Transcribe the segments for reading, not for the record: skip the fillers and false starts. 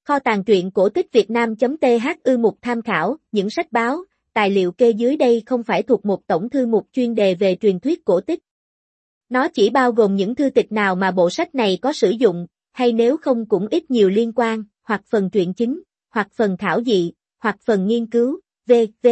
Kho tàng truyện cổ tích Việt Nam.th mục tham khảo, những sách báo, tài liệu kê dưới đây không phải thuộc một tổng thư mục chuyên đề về truyền thuyết cổ tích. Nó chỉ bao gồm những thư tịch nào mà bộ sách này có sử dụng, hay nếu không cũng ít nhiều liên quan, hoặc phần truyện chính, hoặc phần thảo dị, hoặc phần nghiên cứu, v.v.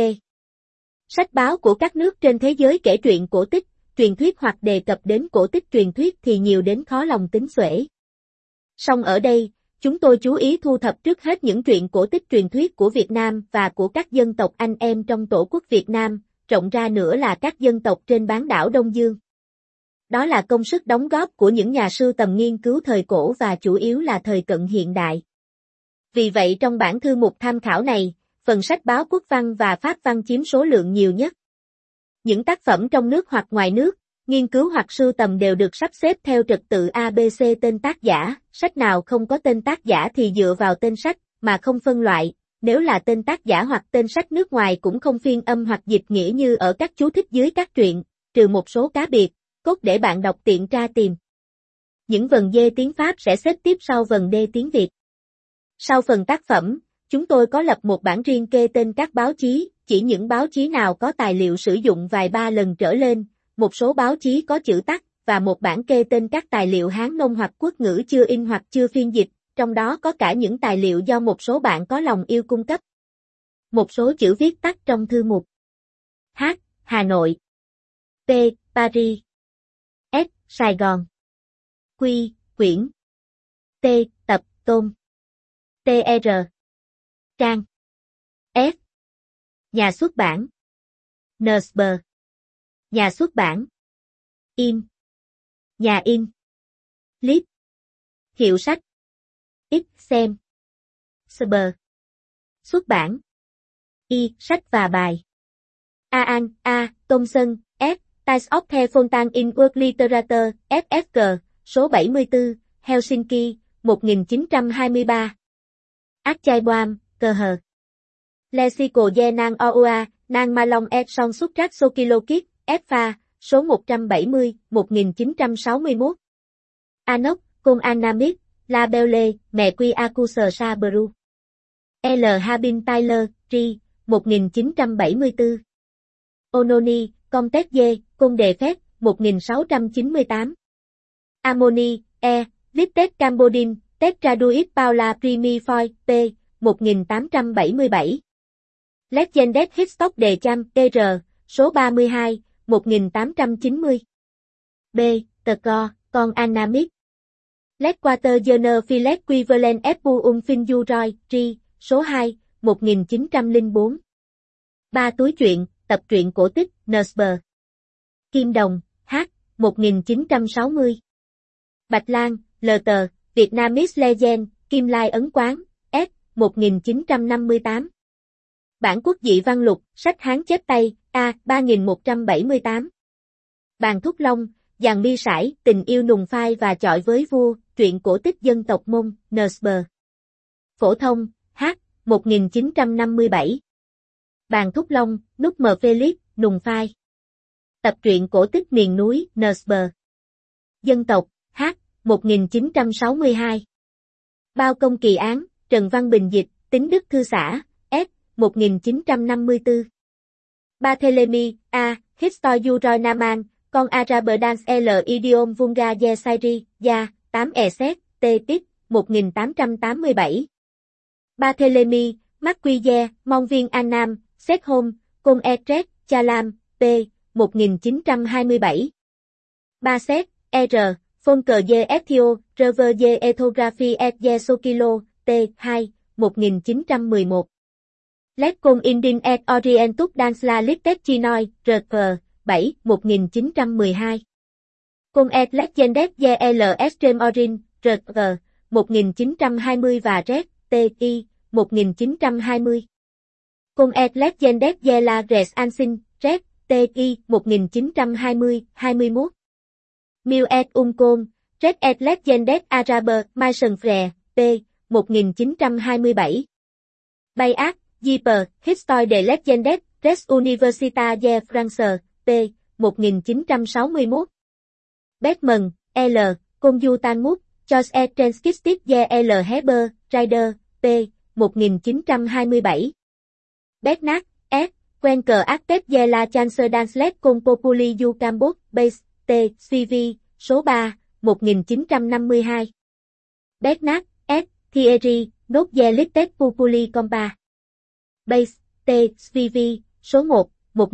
Sách báo của các nước trên thế giới kể truyện cổ tích, truyền thuyết hoặc đề cập đến cổ tích truyền thuyết thì nhiều đến khó lòng tính xuể. Song ở đây, chúng tôi chú ý thu thập trước hết những truyện cổ tích truyền thuyết của Việt Nam và của các dân tộc anh em trong Tổ quốc Việt Nam, rộng ra nữa là các dân tộc trên bán đảo Đông Dương. Đó là công sức đóng góp của những nhà sưu tầm nghiên cứu thời cổ và chủ yếu là thời cận hiện đại. Vì vậy trong bản thư mục tham khảo này, phần sách báo quốc văn và pháp văn chiếm số lượng nhiều nhất. Những tác phẩm trong nước hoặc ngoài nước, nghiên cứu hoặc sưu tầm đều được sắp xếp theo trật tự ABC tên tác giả, sách nào không có tên tác giả thì dựa vào tên sách, mà không phân loại, nếu là tên tác giả hoặc tên sách nước ngoài cũng không phiên âm hoặc dịch nghĩa như ở các chú thích dưới các truyện, trừ một số cá biệt, cốt để bạn đọc tiện tra tìm. Những vần D tiếng Pháp sẽ xếp tiếp sau vần D tiếng Việt. Sau phần tác phẩm, chúng tôi có lập một bảng riêng kê tên các báo chí, chỉ những báo chí nào có tài liệu sử dụng vài ba lần trở lên, một số báo chí có chữ tắt, và một bảng kê tên các tài liệu Hán nôm hoặc quốc ngữ chưa in hoặc chưa phiên dịch, trong đó có cả những tài liệu do một số bạn có lòng yêu cung cấp. Một số chữ viết tắt trong thư mục. H. Hà Nội. P. Paris. S. Sài Gòn. Q. Quyển. T. Tập, Tôn. TR. Trang. F. Nhà xuất bản. NSB. Nhà xuất bản. In. Nhà in. Lip. Hiệu sách. X xem. SB. Xuất bản. Y. Sách và bài. An A. Thomson. S. Times of the Fontan in World Literature. FFG. Số 74. Helsinki. 1923. Archibald. Cờ hờ. Lexico de Nang Oua. Nang Malong et son xuất trác Sokilokit. FA. Số 170. 1961. Anok. Con Anamit. La Belle. Mẹ Quy Accuser Sabru. L. Habin Tyler. Tri. 1974. Ononi. Comtes D. Cung đề phép. 1698. Amoni. E. Vitet Cambodin. Tetraduit Paula Primi Foy. P. 1877. Legendes Histoc de Cham. TR. Số 32. 1890. B. Tờ Co. Con Anamit. Letquater Journal Philet Quivalent Epuum Finju Roy. Tri. Số 2. 1904. Ba túi truyện, tập truyện cổ tích, NSB. Kim Đồng. H. 1960. Bạch Lan. LT. Vietnamese Legend. Kim Lai Ấn Quán. S. 1958. Bản quốc dị văn lục, sách Hán chép tay, A. 3178. Bàn Thúc Long, Giàng Mi Sải, Tình yêu nùng phai và chọi với vua, truyện cổ tích dân tộc Mông, NSB. Phổ thông, H. 1957. Bàn Thúc Long, Nút M. Felix, nùng phai. Tập truyện cổ tích miền núi, NSB. Dân tộc, H. 1962. Bao công kỳ án, Trần Văn Bình dịch, Tính Đức Thư Xã, S. 1954. Barthélemy, A. History Naman, con Araberdans L. Idiom Vulgar de Syri, Ya, 8 Eset, T. Tích, 1887. Barthélemy, Marquise, Mong Viên An Nam, Xét Home, Côn Etret, Chalam, P. 1927. Ba Set, R. Fonker de Ethio, Rever de Ethography et de Sokilo, T. 2. 1911. Letcon Indin et Orientus Dansla Litet Chinoi, R.P. 7. 1912. Con et Legendes de L. Extreme Orin, R.P. 1920 và Red, T.I. 1920. Con et Legendes de la Res Ansin, Red, T.I. 1920-21. Miu et Côn, Red et Legendes Araber, Mason Frere, P. 1927. Bayard, Jeeper, Histoire de Legendes, Res Universitat de France, P. 1961. Beckman, L. Conjutanmus, George et Transkistit de L. Heber, Rider, P. 1927. Bernard, S. Quen cờ Actep Zela Chancer Danslet Con Populi du Cambot, Base, T. CV, số 3, 1952. Bernard, S. Thierry, Nốt Zelistes Populi Compa. Base, T. CV, số 1,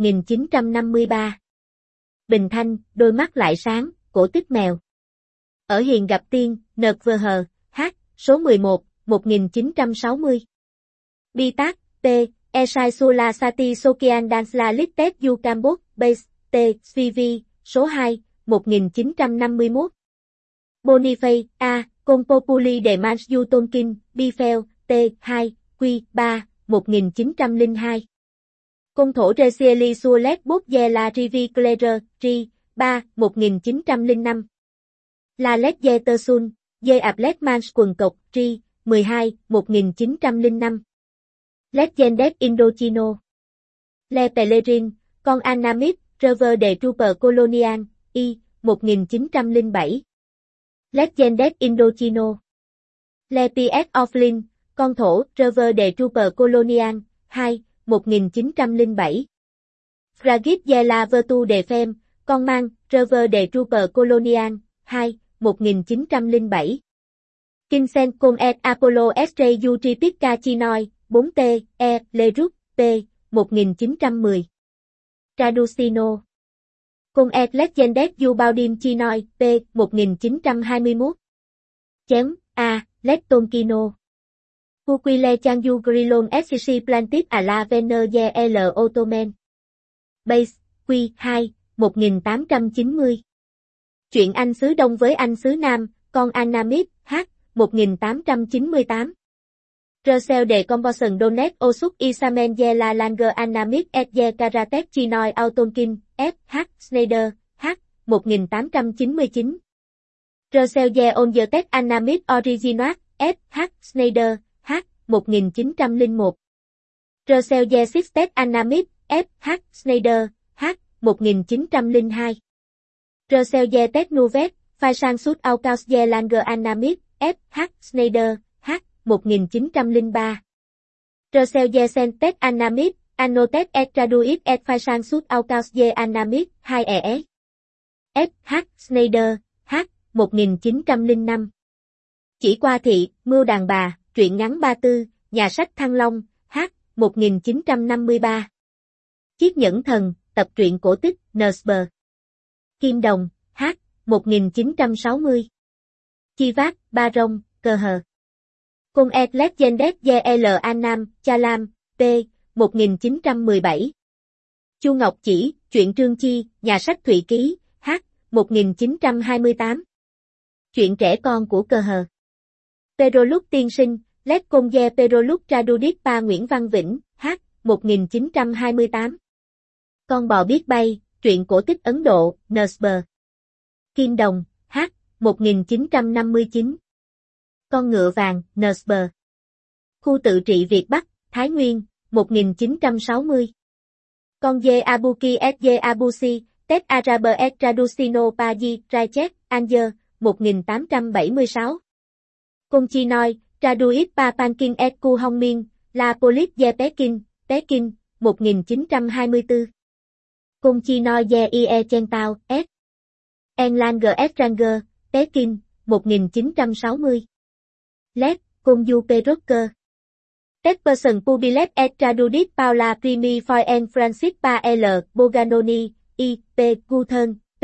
1953. Bình Thanh, đôi mắt lại sáng, cổ tích mèo. Ở hiền gặp tiên, NVH, H, số 11, 1960. Bi Tác, T. Esai Sula Sati Sokian Dansla Listet Du Cambot, Base, T. CV, số 2, 1951. Boniface, A. Con Populi de Mans Du Tonkin, Bifel, T. 2, Q. 3, 1902. Công thổ Recieli Suolet Botze La Rivi Claire, R. 3, 1905. La Letze Tersun, Dê Aplet Mans quần cộc, R. 12, 1905. Legendes Indochino. Le Pellerin, con Annamit, Rever de Trooper Colonial, I. 1907. Legendes Indochino. Le P.S. Offlin, con thổ, Rever de Trooper Colonial, 2, 1907. Fragit Zela Virtu de Fem, con mang, Rever de Trooper Colonial, 2, 1907. Kinsent con et Apollo Estre du Tripica Chinoi, 4T, E, Leroux, P, 1910. Traducino. Con et Legendes du Baudim Chinoi, P, 1921. Chém, A, Lettonkino. Puquile Changu Grilon SCC Plantit à la Vener L. Ottoman. Base, Q, 2, 1890. Chuyện Anh xứ Đông với Anh xứ Nam, con Annamit, H, 1898. Russell de Composition Donet Osuk Isamen Zela Langer Annamit Edge Karatek Chinoi Autonkin, F. H. Schneider, H. 1899. Russell de Onzetek Annamit Originat, F. H. Schneider, H. 1901. Russell de Sistet Annamit, F. H. Schneider, H. 1902. Russell de Technuvet, Faisang Sud Aukaus de Langer Annamit, F. H. Schneider, H. 1903. Russell de Sentet Annamit, Annotet et Traduit et Faisang Sud Aukaus de Annamit, 2 F. H. Schneider, H. 1905. Chỉ qua thị, mưu đàn bà, truyện ngắn 34, nhà sách Thăng Long, H. 1953. Chiếc nhẫn thần, tập truyện cổ tích, Nsb. Kim Đồng, H. 1960. Chi Vác, Ba Rông, Cờ Hờ. Con et Legendes L. Annam, Chalam, P. 1917. Chu Ngọc Chỉ, truyện Trương Chi, nhà sách Thụy Ký, H. 1928. Chuyện trẻ con của Cờ Hờ. Peroluk tiên sinh, Let Conge Peroluk Tradudit Pa Nguyễn Văn Vĩnh, H. 1928. Con bò biết bay, truyện cổ tích Ấn Độ, Nsb. Kim Đồng, H. 1959. Con ngựa vàng, Nsb. Khu tự trị Việt Bắc, Thái Nguyên, 1960. Con dê Abuki et dê Abusi, Tet Araber et Traducino Paji, Raichek, Anzer, 1876. Con Chinoi, Traduit Pa Pankin et Ku Hong Min, La Police de Pekin, Pekin, 1924. Con Chinoi de Ie Chen Tao, S. Enlanger et Ranger, Pekin, 1960. Let, Con Du Perocker. Ted Person Pubilet et Tradudit Paula Primi Foyen Francis Pa L. Boganoni, I. P. Guthern, P.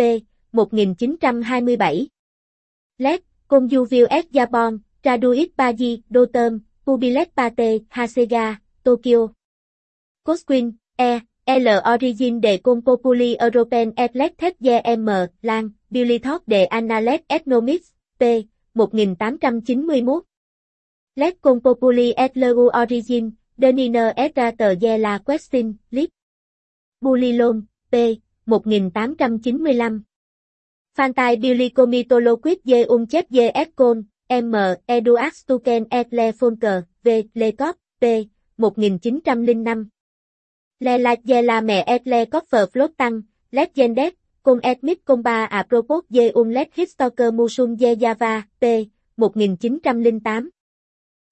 1927. Let, Con Du Viu et Japon, Traduit Paji, Doterm, Pubilet Pate, Hasega, Tokyo. Cosquin, E. L. Origin de Con Populi European et Lectet GM, Lang, Bilithot de Annales Ethnomics, P. 1891. Let Con Populi et Legu Origin, Deniner et Rater de la Question, Lip. Bulilon, P. 1895. Fantai Bilicomitoloquit de Chep de Escon, M. Eduard Stuken et Le Fonker, V. Lecop, P. 1905. Le La de la Mẹ et Le Coffer Flottant, Legendes, Con et Mit Comba à propos de Let Histoker Musum de Java, P. 1908.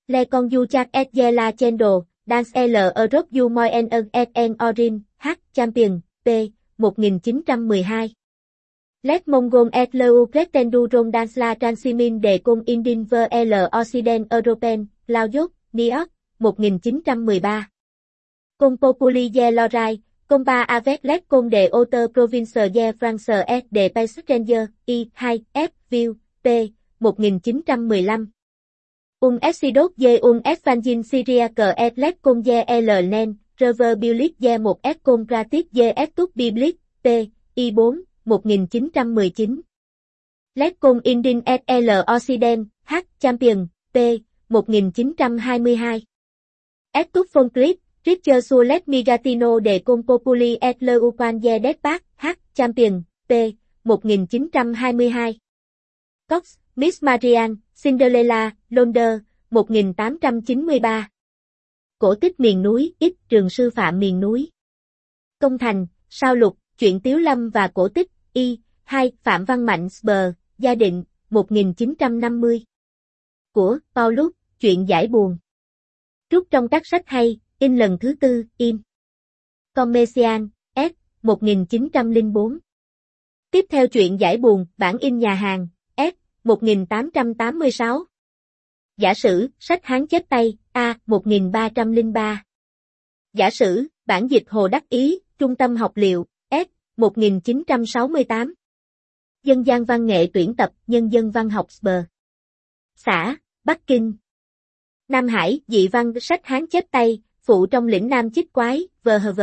Le con du chak et ye la chendo, dance l Europe du moyen en orin, H. Champion, P. 1912. Les Mongol et leu pretendu ron dans la transimin de con indin ver l Occident Européen, Laos, New York, 1913. Con populi de l'oreille, combat avec les con de auteur province de France et de Passenger, I. 2, F. View, P. 1915. Exodus de Evangel Syria que et les con de L. Nen, Rever Biblique de một et con pratique de Etude Biblique, P. I. 4, 1919. Les con indin et L. Occident, H. Champion, P. 1922. Etude Fonclip, Richard sur les Migatino de con populi et le upan de Despac, H. Champion, P. 1922. Cox, Miss Marianne, Cinderella, London, 1893. Cổ tích miền núi, X trường sư phạm miền núi. Công thành, Sao Lục, Chuyện Tiếu Lâm và cổ tích, I. 2, Phạm Văn Mạnh Sber, Gia định, 1950. Của, Paulus, Chuyện giải buồn. Trút trong các sách hay, in lần thứ 4, im. Commercial, S. 1904. Tiếp theo Chuyện giải buồn, bản in nhà hàng, S. 1886. Giả sử, sách Hán chép tay, A. 1303. Giả sử, bản dịch Hồ Đắc Ý, Trung tâm học liệu, S. 1968. Dân gian văn nghệ tuyển tập, Nhân dân văn học Sber. Xã, Bắc Kinh. Nam Hải, dị văn, sách Hán chép tay, phụ trong lĩnh Nam Chích Quái, VHV.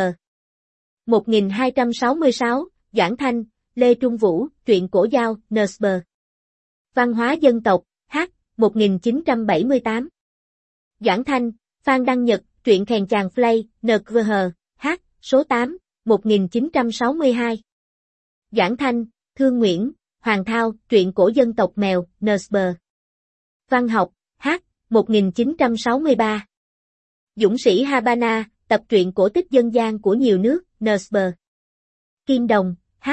1266, Doãn Thanh, Lê Trung Vũ, Truyện cổ giao, Nsber. Văn hóa dân tộc, H. 1978. Doãn Thanh, Phan Đăng Nhật, Truyện khèn chàng Flay, NQH, H. số 8, 1962. Doãn Thanh, Thương Nguyễn, Hoàng Thao, Truyện cổ dân tộc mèo, Nsber. Văn học, H. 1963. Dũng sĩ Habana, tập truyện cổ tích dân gian của nhiều nước, Nsber. Kim Đồng, H.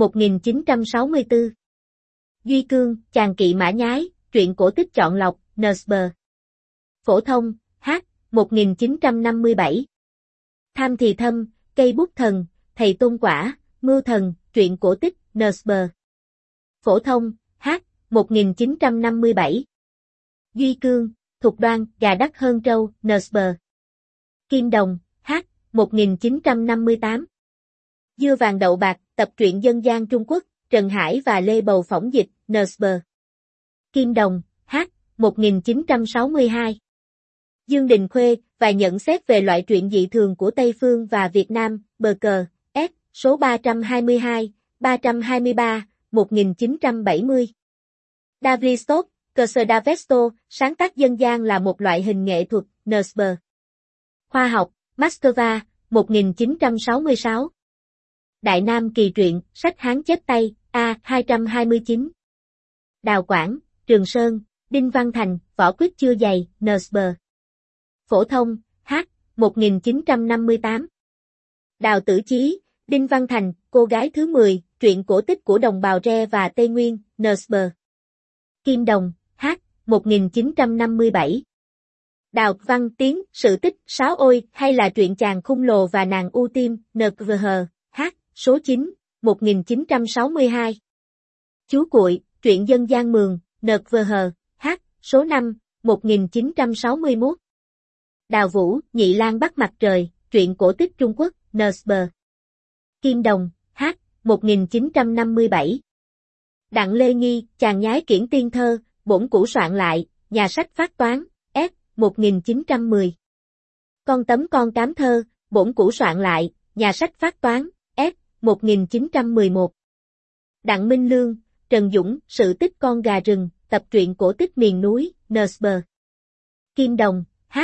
1964. Duy Cương, Chàng kỵ mã nhái, truyện cổ tích chọn lọc, Nsber. Phổ thông, H. 1957. Tham thì thâm, Cây bút thần, Thầy tôn quả, Mưu thần, truyện cổ tích, Nsber. Phổ thông, H. 1957. Duy Cương, Thục Đoan, Gà đắt hơn trâu, Nsber. Kim Đồng, H. 1958. Dưa vàng đậu bạc, tập truyện dân gian Trung Quốc, Trần Hải và Lê Bầu phỏng dịch, Nsber. Kim Đồng, H. 1962. Dương Đình Khuê, và nhận xét về loại truyện dị thường của Tây Phương và Việt Nam, bờ cờ, S. số 322, 323, 1970. Davristok, Kerserdavesto, sáng tác dân gian là một loại hình nghệ thuật, Nsber. Khoa học, Moscow, 1966. Đại Nam kỳ truyện, sách Hán chép tay, A. 229. Đào Quảng, Trường Sơn, Đinh Văn Thành, võ quyết chưa dày, Nsber. Phổ thông, H. 1958. Đào Tử Chí, Đinh Văn Thành, Cô gái thứ 10, truyện cổ tích của đồng bào Re và Tây Nguyên, Nsber. Kim Đồng, H. 1957. Đào Văn Tiến, Sự tích, Sáo Ôi, hay là truyện chàng khung lồ và nàng U Tim, NQH, H. số 9, 1962. Chú Cuội, truyện dân gian Mường, NQH, H. số 5, 1961. Đào Vũ, Nhị Lang bắt mặt trời, truyện cổ tích Trung Quốc, Nsber. Kim Đồng, H. 1957. Đặng Lê Nghi, Chàng nhái kiển tiên thơ, bổn cũ soạn lại, nhà sách phát toán, S. 1910. Con tấm con cám thơ, bổn cũ soạn lại, nhà sách phát toán, S. 1911. Đặng Minh Lương, Trần Dũng, Sự tích con gà rừng, tập truyện cổ tích miền núi, Nsber. Kim Đồng, H.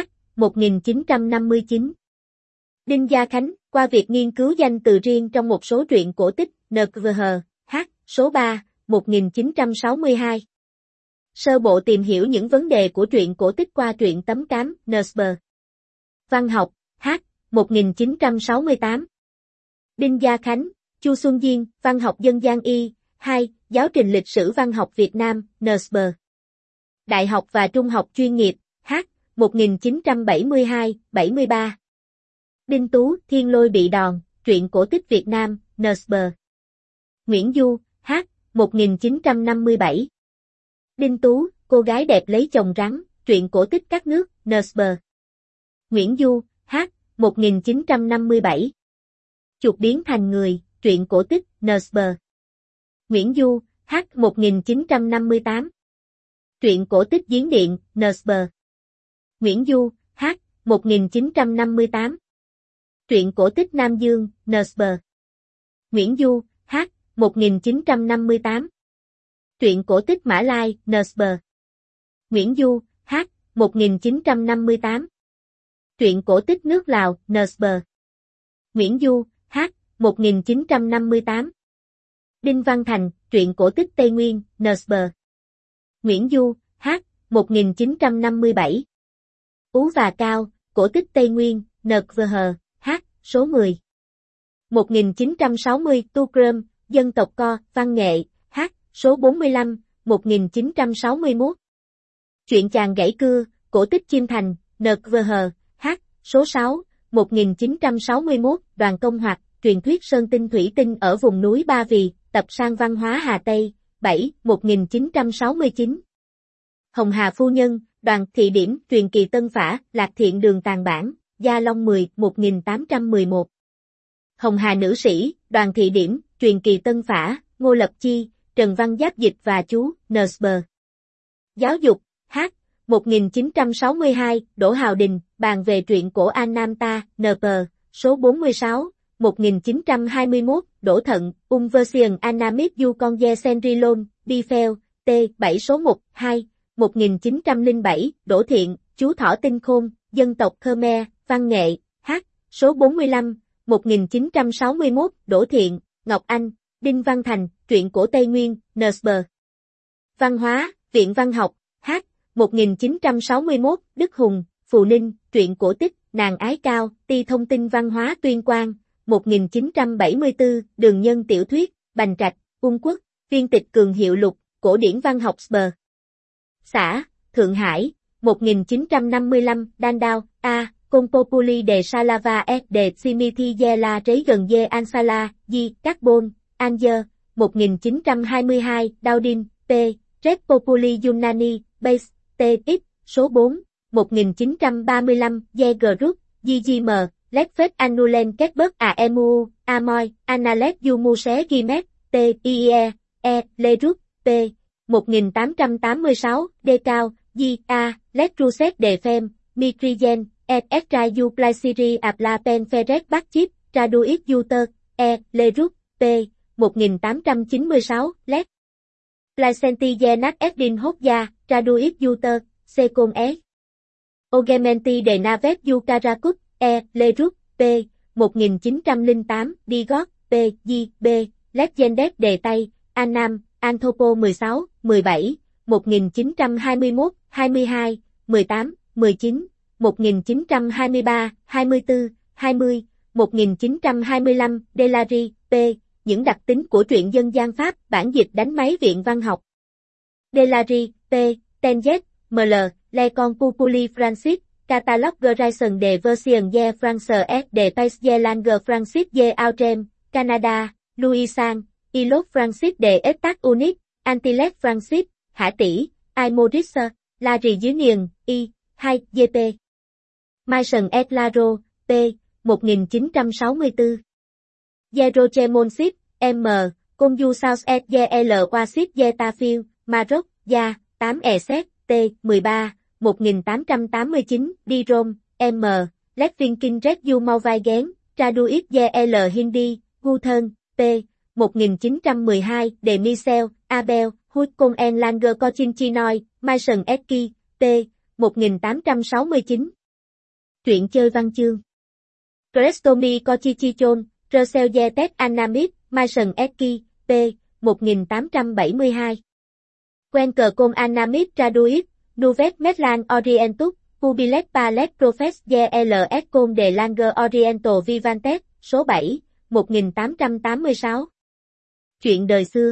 1959. Đinh Gia Khánh, qua việc nghiên cứu danh từ riêng trong một số truyện cổ tích, NQH, H. số 3, 1962. Sơ bộ tìm hiểu những vấn đề của truyện cổ tích qua truyện tấm cám, Nsber. Văn học, H. 1968. Đinh Gia Khánh, Chu Xuân Diên, Văn học dân gian Y, 2, Giáo trình lịch sử văn học Việt Nam, Nsber. Đại học và trung học chuyên nghiệp, H. 1972-73. Đinh Tú, Thiên Lôi bị đòn, truyện cổ tích Việt Nam, NSB. Nguyễn Du, H. 1957. Đinh Tú, Cô gái đẹp lấy chồng rắn, truyện cổ tích các nước, NSB. Nguyễn Du, H. 1957. Chuột biến thành người, truyện cổ tích, NSB. Nguyễn Du, H. 1958. Truyện cổ tích Giếng Điện, NSB. Nguyễn Du, H. 1958. Truyện cổ tích Nam Dương, NSB. Nguyễn Du, H. 1958. Truyện cổ tích Mã Lai, NSB. Nguyễn Du, H. 1958. Truyện cổ tích nước Lào, NSB. Nguyễn Du, H. 1958. Đinh Văn Thành, truyện cổ tích Tây Nguyên, NSB. Nguyễn Du, H. 1957. Ú và Cao, cổ tích Tây Nguyên, NVH, H. Số 10. 1960, Tu Crom, dân tộc Co, văn nghệ, H. Số 45, 1961. Chuyện chàng gãy cưa, cổ tích Chim Thành, NVH, H. Số 6, 1961, Đoàn Công Hoạt, truyền thuyết Sơn Tinh Thủy Tinh ở vùng núi Ba Vì, tập sang văn hóa Hà Tây, 7, 1969. Hồng Hà Phu Nhân, Đoàn Thị Điểm, truyền kỳ Tân Phả, Lạc Thiện Đường Tàn Bản, Gia Long 10, 1811. Hồng Hà Nữ Sĩ, Đoàn Thị Điểm, truyền kỳ Tân Phả, Ngô Lập Chi, Trần Văn Giáp Dịch và chú, NSB. Giáo dục, H. 1962, Đỗ Hào Đình, bàn về truyện cổ An Nam Ta, NP, số 46, 1921, Đỗ Thận, version Anamip du Conge Senrilon, Bifel, T, 7 số 1, 2, 1907, Đỗ Thiện, chú Thỏ Tinh Khôn, dân tộc Khmer, văn nghệ, H, số 45, 1961, Đỗ Thiện, Ngọc Anh, Đinh Văn Thành, truyện cổ Tây Nguyên, NSB. Văn hóa, Viện Văn học, H, 1961, Đức Hùng, Phù Ninh, truyện cổ tích, Nàng Ái Cao, Ti Thông tin Văn hóa Tuyên Quang, 1974, Đường Nhân tiểu thuyết, Bành Trạch, Ung Quốc, Viên Tịch Cường Hiệu Lục, Cổ điển Văn học SB. Xã, Thượng Hải, 1955, Đan Đao, A, Compopuli de Salava et de Simiti de la Rấy gần de Ansala, Di, Carbon, Angier, 1922, Daudin, P, Red Populi Yunani, Base, TX, số 4, 1935, Ye Group, GGM, Letfet Annulen Ketberg AMU, Amoy, Analet Yumuse Gimet, T, IE, E, Lerup, P, 1886, Decao, G, A, Letruset De Fem, Mitrigen, Et Extra U Plaisiri Apla Pen Ferret Bakchip, Traduit Uter, E, Lerup, P, 1896, Let. Placenti Genat Edin Hotja, Traduit Uter, Secon S. Ogementi de Navet Yukarakut, E, Lerup, P, 1908, Digot, P, G, B, Legendet de Tây, Annam, Anthropo 16, 17, 1921, 22, 18, 19, 1923, 24, 20, 1925, Delary, P, những đặc tính của truyện dân gian Pháp, bản dịch đánh máy Viện Văn học. Delary, P, Tenjet, ML, Les Con Populi Francis, Catalogueration de Version de France et de Pays de Langue Francis de Outrem, Canada, Louisan, Ilot Francis de États Unis, Antilles Francis, Hạ Tỷ, I Maurice, La Réunion, I, 2, GP. Mason et Laro, P, 1964. Jerochemonship, M, Conju South et GL Wasip Zetafil, Maroc, Ya, 8 EZ, T, 13, 1889, Dirom, M, Letvinkin Red Du Mauvai Gén, Traduit GL Hindi, Guthen, P, 1912, De Michel, Abel, Hut Con En Langer Cochinchinoy, Mason Eki, T, 1869. Truyện chơi văn chương. Crestomi Cochichichon, Russell Zetet Anamip, Mason Eki, P, 1872. Quen cờ Con Anamip Traduit, Nouvet Medland Orientus, Pubilet Palet Profes GLS Con de Langer Oriental Vivantes, số 7, 1886. Chuyện đời xưa.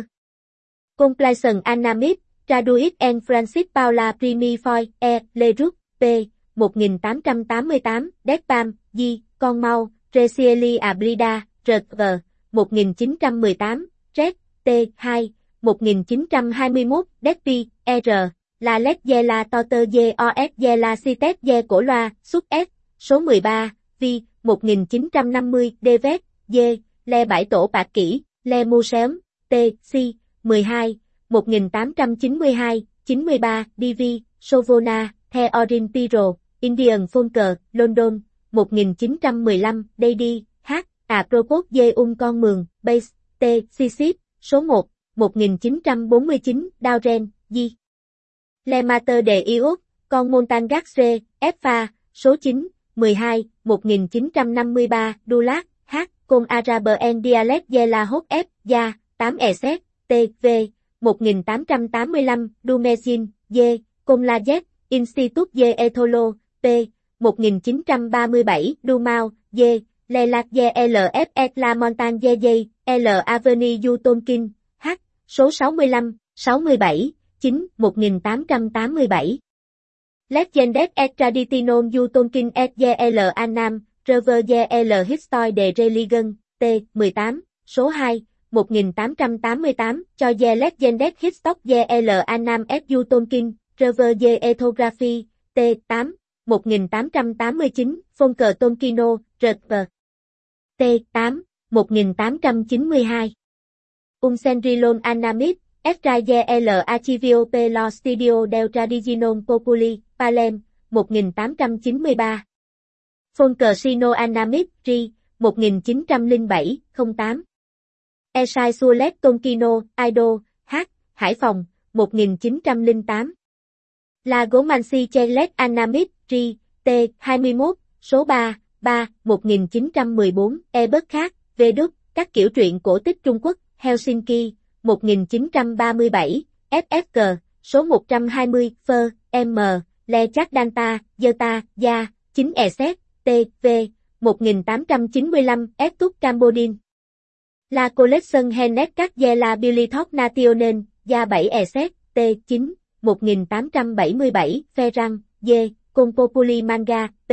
Complaisant Anamip, Traduit en Francis Paula Primi Foy, E, Leroux, P, 1888, Despam, Di, Con Mau, Recieli Abrida, R.G. 1918, Red, T2, 1921, Despi, R. La Lét La Toter Os La Citet Cổ Loa, Xuất S, số 13, Vi, 1950, Devet, D, Le Bãi Tổ Bạc Kỷ, Le Mu Sớm, T, Si, 12, 1892, 93, DV, Sovona, The Orin Piro, Indian Folker, London, 1915, Daddy, H, Apropos De Con Mường, Base, T, Sisip, số 1, 1949, Dauren, Di. Le Mater de Iot, Con Montangaxe, Fa, số 9, 12, 1953, Dulac, H, Con Araber en Dialect de la Hot F, Ya, 8 Eset, T, V, 1885, Dumezin, D, Con La Z, Institut de Etholo, P, 1937, Dumau, D, Lelac de LFS La Montagne de L Avenue du Tonkin, H, số 65, 67, 9, 1887. Legendes et Traditionum du Tonkin et L Annam, Rever L History de Religion, T, 18, số 2, 1888, cho Legendes History L Annam et du Tonkin, Rever Ethnography, T, 8, 1889, Fonker Tonkino, R.V. T, 8, 1892. Senrilon Anamit, Extrae L Archivio P. Lo Studio del Tradiginon Populi, Palem, 1893. Fonker Sino Anamit, Ri, 1907, 08. Esai Sulet Tonkino, Ido, H, Hải Phòng, 1908. La Gomansi Chelet Anamit, Ri, T, 21, số 3, 3, 1914, Ebert khác, Vđ, các kiểu truyện cổ tích Trung Quốc, Helsinki, 1937, FFG, số 120, Phơ, M, Le Chak Danta, Deta, Gia, 9 Eset, T, V, 1895, F. Cambodin. La Collection Henet các La Bilithop Nationen, Gia 7 Eset, T, 9, 1877, Ferrang, D, Con Populi Manga, P,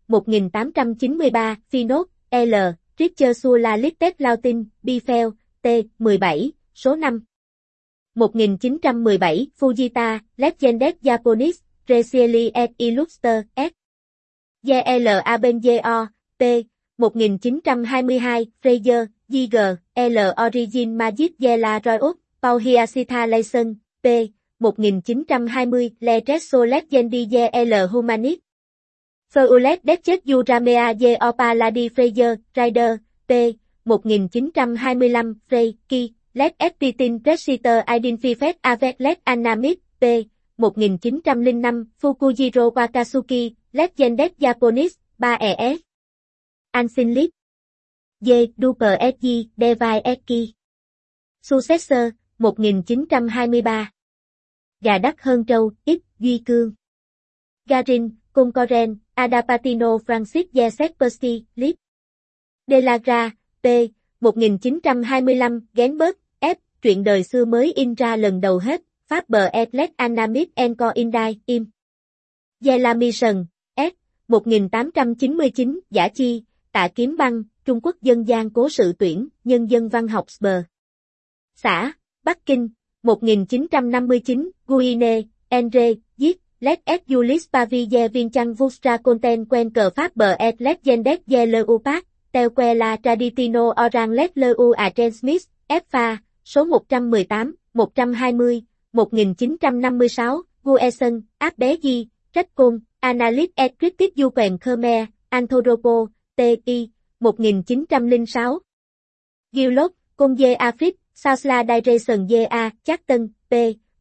1893, Finot, L, Richer sur la Listet Lautin, Bifel, T, 17, số 5. 1917, Fujita, Legendes Japanese, Recieli et Illuster, S. GL Abenjo, P. 1922, Fraser, G. L. Origin Magic Zela Royot, Paul Hiasitha Layson, P. 1920, Le Tresso Legendi L. Humanist. Feulet Deschet Uramea G. Opaladi Fraser, Rider, P. 1925, Frey, Ki, Let Editing Presiter Identified avec Let Anamit, P. 1905, Fukujiro Wakatsuki, Legendes Japanese, 3 ES. Ansinlit. D. Duper SG, Devi Eki. Successor, 1923. Gà đắt hơn trâu, X. Duy Cương. Garin, Concoren, Adapatino Francis Joseph Percy, Lip. Delagra, P. 1925, Genberg, F. Truyện đời xưa mới in ra lần đầu hết, Faber et Anamit Encore Indai, Im. Zela Mission, S. 1899, Giả Chi, Tạ Kiếm Băng, Trung Quốc dân gian cố sự tuyển, nhân dân văn học Sber. Xã, Bắc Kinh, 1959, Guine, Endre, Giết, Let et Julis Pavie Vinchan Vustra Conten Quen Cờ Faber et Legendes de l'Upac, Telque la Traditino Orang Let Leu Agen Smith, Fa, số 118, 120, 1956, Guesen, Áp Bé Di, Trách Côn, Analyst et Critic du Quèn Khmer, Anthropo, T.I., 1906. Gilot, Công Dê Afric, Sausla Direction G.A., Chắc Tân, P.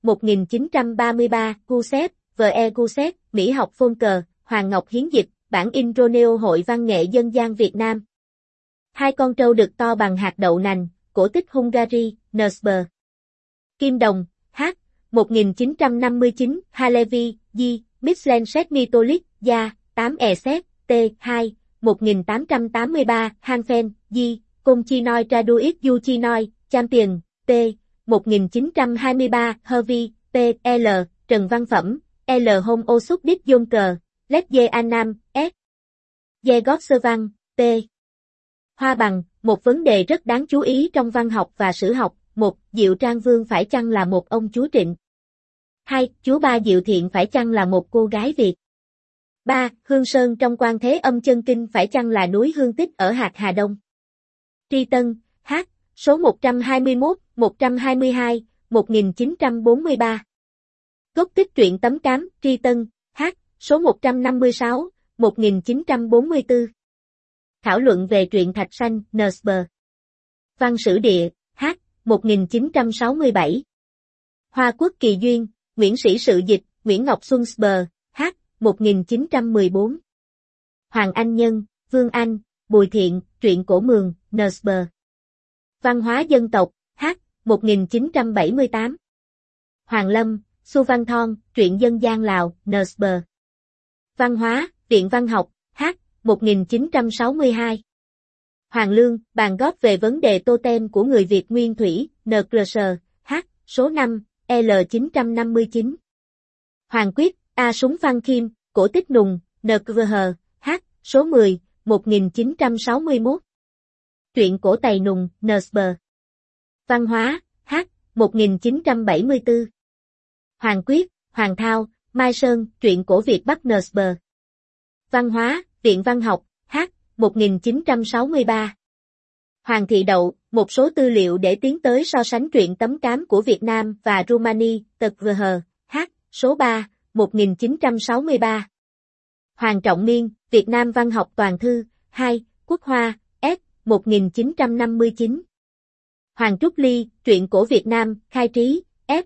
1933, Guset, V.E. Guset, Mỹ học Fonker, Hoàng Ngọc Hiến dịch, bản in Roneo Hội Văn nghệ Dân gian Việt Nam. Hai con trâu đực to bằng hạt đậu nành, cổ tích Hungary, Nussberg. Kim Đồng, H. 1959, Halevi, G. Michelin Set Mytholic, Gia, 8 Eset, T. 2, 1883, Hanfen, G. Công Chinoi Traduit Du Chinoi, Champion, P. 1923, Hervey, P. L. Trần Văn Phẩm, L. Home Osuk Đích Jonker, Led Zeanam, S. Zegopservan, P. Hoa Bằng, một vấn đề rất đáng chú ý trong văn học và sử học. 1. Diệu Trang Vương phải chăng là một ông chúa Trịnh? 2. Chúa Ba Diệu Thiện phải chăng là một cô gái Việt? 3. Hương Sơn trong Quan Thế Âm Chân Kinh phải chăng là núi Hương Tích ở hạt Hà Đông? Tri Tân, H. Số 121, 122, 1943. Gốc tích truyện Tấm Cám, Tri Tân, H. Số 156, 1944. Thảo luận về truyện Thạch Sanh, Nsb. Văn Sử Địa, H. 1967. Hoa Quốc Kỳ Duyên, Nguyễn Sĩ Sự Dịch, Nguyễn Ngọc Xuân Sb. H. 1914. Hoàng Anh Nhân, Vương Anh, Bùi Thiện, truyện Cổ Mường, Nsb. Văn hóa dân tộc, H. 1978. Hoàng Lâm, Su Văn Thon, truyện dân gian Lào, Nsb. Văn hóa, Viện Văn học, H. 1962. Hoàng Lương, bàn góp về vấn đề totem của người Việt nguyên thủy, NKS, H. Số 5, L959. Hoàng Quyết, A Súng Phan Khiêm, cổ tích nùng, NKVH, H. Số 10, 1961. Truyện cổ Tày Nùng, Nsb. Văn hóa, H. 1974. Hoàng Quyết, Hoàng Thao, Mai Sơn, truyện cổ Việt Bắc Nsb. Văn hóa, Viện Văn học, H. 1963. Hoàng Thị Đậu, một số tư liệu để tiến tới so sánh truyện Tấm Cám của Việt Nam và Rumani, TKVH, H. Số 3, 1963. Hoàng Trọng Niên, Việt Nam Văn học Toàn thư, 2, Quốc Hoa, S. 1959. Hoàng Trúc Ly, truyện cổ Việt Nam, Khai Trí, F.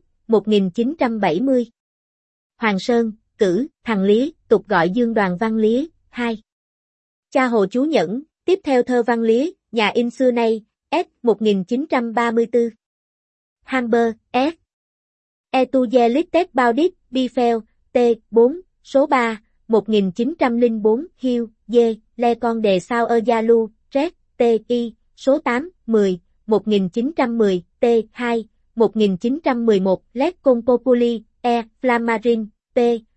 1970. Hoàng Sơn, Cử, Thằng Lý, tục gọi Dương Đoàn Văn Lý, 2. Cha Hồ Chú Nhẫn, tiếp theo thơ Văn Lý, nhà in xưa nay, S. 1934. Hamber, S. Etugelistes Baudit, Biffel, T. 4, số 3, 1904, Hill, D. Le Con đề Sao Erzalu, Red, T. I, số 8, 10, 1910, T. 2, 1911, Les Compopuli, E. Flamarin, P.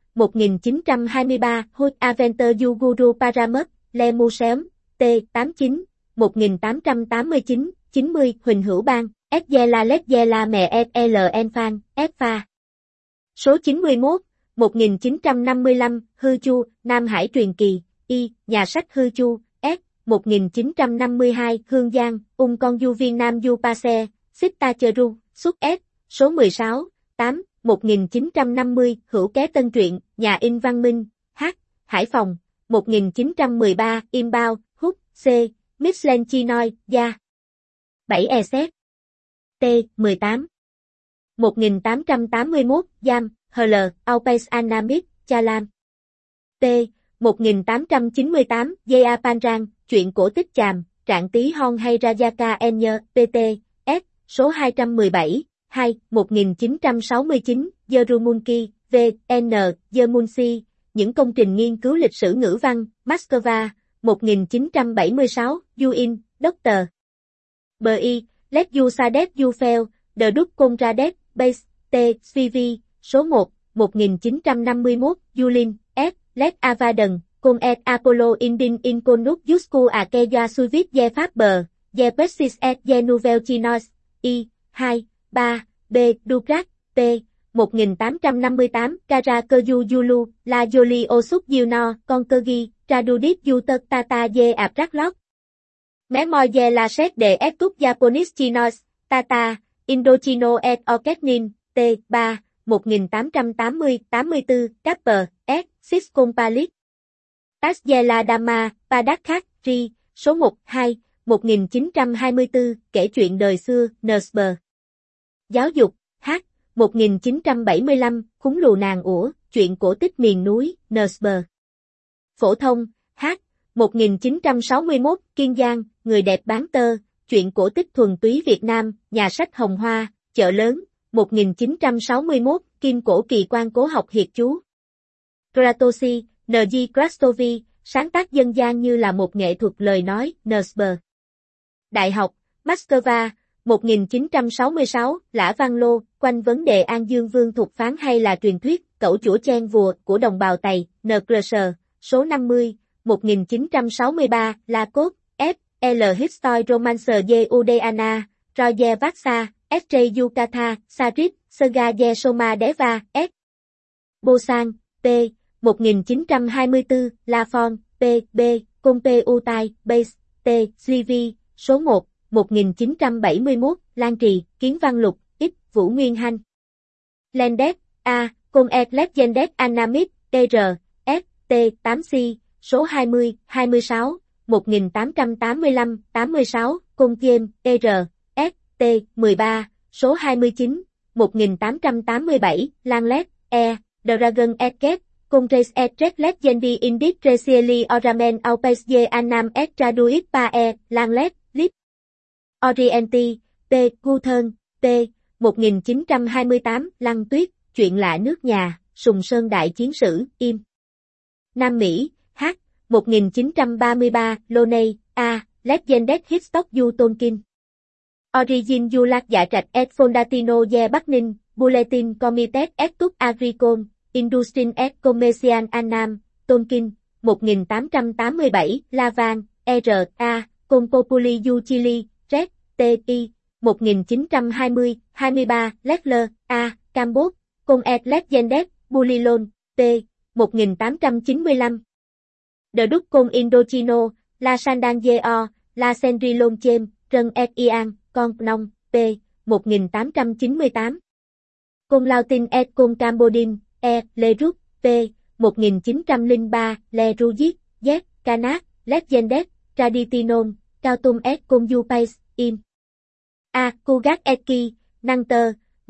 1923, Hut Aventure du Guru Paramus, Le Museum, T. 89, 1889, 90, Huỳnh Hữu Bang, Sgela mẹ L. Enfan, Fa. Số 91, 1955, Hư Chu, Nam Hải truyền kỳ, Y, nhà sách Hư Chu, S. 1952, Hương Giang, Con Du Viên Nam Du Pase, Sita Cheru, xuất S. Số 16, 8, 1950, Hữu Ké Tân truyện, nhà in Văn Minh, H. Hải Phòng, 1913, Imbao, Hút, C. Michelin Chinoy, Gia. 7 EZ. T. 18. 1881, Giam, HL, Aupais Anamit, Chalam. T. 1898, Gia Panrang, truyện cổ tích Chàm, Trạng Tí Hon hay Rajaka Enya, PT, S. Số 217, 2, 1969, Yerumunki, V. N. Yemunsi, những công trình nghiên cứu lịch sử ngữ văn, Moscow, 1976, Yuin, Dr. B.I. Let you Sadet you fail, The Duke Conradet, Base, T. CV, số 1, 1951, Yulin, S. Let Avadan, Con et Apollo Indin in Conuk Yusku Akeya Suivit Ye Pháp Bờ, Ye Pessis et Ye Nouvel Chinois, I, 2, 3, B. Dukrak, T. 1858, Kara Kerju Yulu, La Yoli Osuk Yilno, Conkergi, Tradudit Yutek Tata Ye Abraklok. Memoir Ye La Set de Etup Japonis Chinois, Tata, Indochino et Orketnin, T. 3, 1880-84, Kapper, S. Siscompalit. Tasjela Dama, Padakhak, Ri, số 1, 2, 1924, kể chuyện đời xưa, Nsb. Giáo dục, H. 1975, Khúng Lù Nàng Ủa, chuyện cổ tích miền núi, Nsb. Phổ thông, H. 1961, Kiên Giang, Người đẹp bán tơ, chuyện cổ tích thuần túy Việt Nam, nhà sách Hồng Hoa, Chợ Lớn, 1961, Kim Cổ Kỳ Quan Cố học Hiệt Chú. Kratosi, N.G. Krastovi, sáng tác dân gian như là một nghệ thuật lời nói, Nsb. Đại học, Moscow, 1966, Lã Văn Lô, quanh vấn đề An Dương Vương Thục Phán hay là truyền thuyết, cẩu chủa chen vùa của đồng bào Tày, NCRS, số 50, 1963, La Cốt, F. L. History Romancer Yudeana, Roye Vatsa, S.J. Yukata, Sarit, Serga Ye Soma Deva, S. Bosan, P. 1924, La Fon, P. B. Compe Utai, Base, T. Slivi, số 1, 1971, Lan Trì, Kiến Văn Lục, X. Vũ Nguyên Hanh. Lendet, A. Con Et Legendet Anamit, R. S. T. 8C, số 20, 26, 1885, 86, Con James, R. S. T. 13, số 29, 1887, Lan Led, E. Dragon Eket, Con Race Et Legendi Indis Recieli Oramen Aupesye Anam Et Traduit Pae, Lan Led, Lip. Orienti, P. Guthern, P. 1928, Lăng Tuyết, Chuyện lạ nước nhà, Sùng Sơn Đại Chiến Sử, Im. Nam Mỹ, H. 1933, Loney, A. Legendet History du Tolkien. Origin du Lạc Dạ Trạch et Fondatino de Bắc Ninh, Bulletin Comitet et Túc Agricole, Industrin et Commercial Annam, Tolkien, 1887, Lavan, R. A. Con Populi du Chili, Red, T. I. 1920, 23, Lettler, A. Cambodge, Con et Legendet, Bulilon, P. 1895. The Duc Con Indochino, La Sandan Yeo, La Senrilon Chem, Rân et Ian, Con Pnong, P. 1898. Con Lautin et Con Cambodin, E. Le Rút, P. 1903, Le Rujit, Z. Canak, Legendet, Traditinon, Cao Tum et Con Yupais, Im. A. Kugat Eki, Nanter,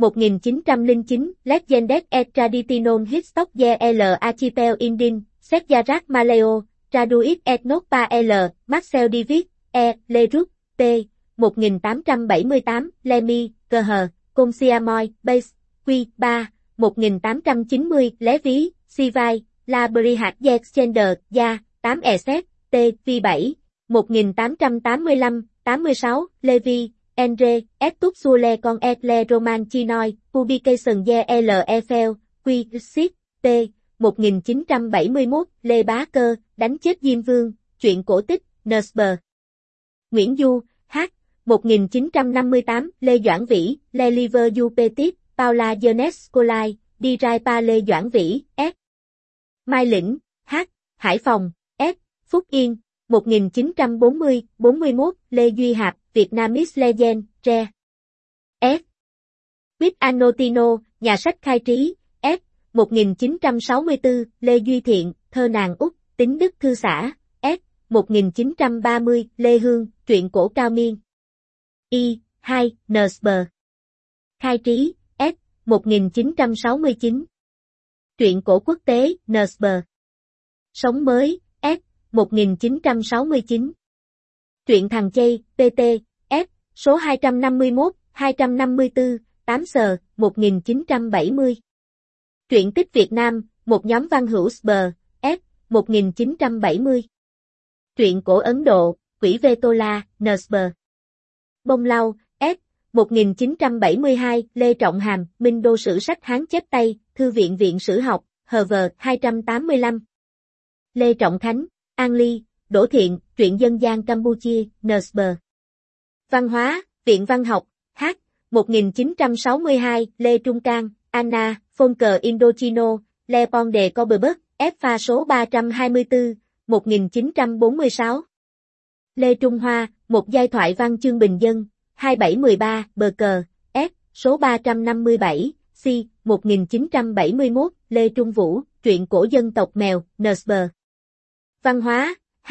1909, Legendet et Traditinon Histok L. Archipel Indin, Setjarak Maleo, Traduit et Notpa L. Marcel David, E. Le Rút, P. 1878, Lemi, Cờ, Con Siamoy, Base, Q. 3, 1890, Lé Ví, Sivai, La Brihat Excender, Gia, 8 Eset, T. V7, 1885, 86, Levi, Endre, et Túc Sule Con et Le Roman Chinoy, Publication Ye L. Eiffel, Q. Sit, T. 1971, Lê Bá Cơ, Đánh chết Diêm Vương, Chuyện cổ tích, Nesber. Nguyễn Du, H. 1958, Lê Doãn Vĩ, Le Livre du Petit, Paula Jonescolai, Đi Rai Pa Lê Doãn Vĩ, S. Mai Lĩnh, H. Hải Phòng, S. Phúc Yên, 1940, 41, Lê Duy Hạp, Vietnamese Legend, Re. S. Quýt Anotino, Nhà sách khai trí, S. 1964, Lê Duy Thiện, Thơ nàng Úc, Tính Đức Thư xã, S. 1930, Lê Hương, Truyện cổ cao miên. I. 2, Nesber. Khai trí, S. 1969. Truyện cổ quốc tế, Nesber. Sống mới, S. 1969. Truyện Thằng Chay, PT, S. Số 251, 254, 8 sờ, 1970. Truyện tích Việt Nam, một nhóm văn hữu Sber, S. 1970. Truyện cổ Ấn Độ, Quỷ Vetola, Nesber. Bông lau, S. 1972, Lê Trọng Hàm, Minh Đô Sử sách Hán chép tay, Thư viện Viện Sử học, Harvard, 285. Lê Trọng Khánh, An Ly, Đỗ Thiện, Truyện dân gian Campuchia, Nesber. Văn hóa, Viện Văn học, H. 1962, Lê Trung Cang, Anna, Fonker Indochino, Le Ponde Coberberg, F pha số 324, 1946. Lê Trung Hoa, Một giai thoại văn chương bình dân, 2713, bờ cờ, S, số 357, C, 1971, Lê Trung Vũ, Truyện cổ dân tộc mèo, Nesber. Văn hóa, H,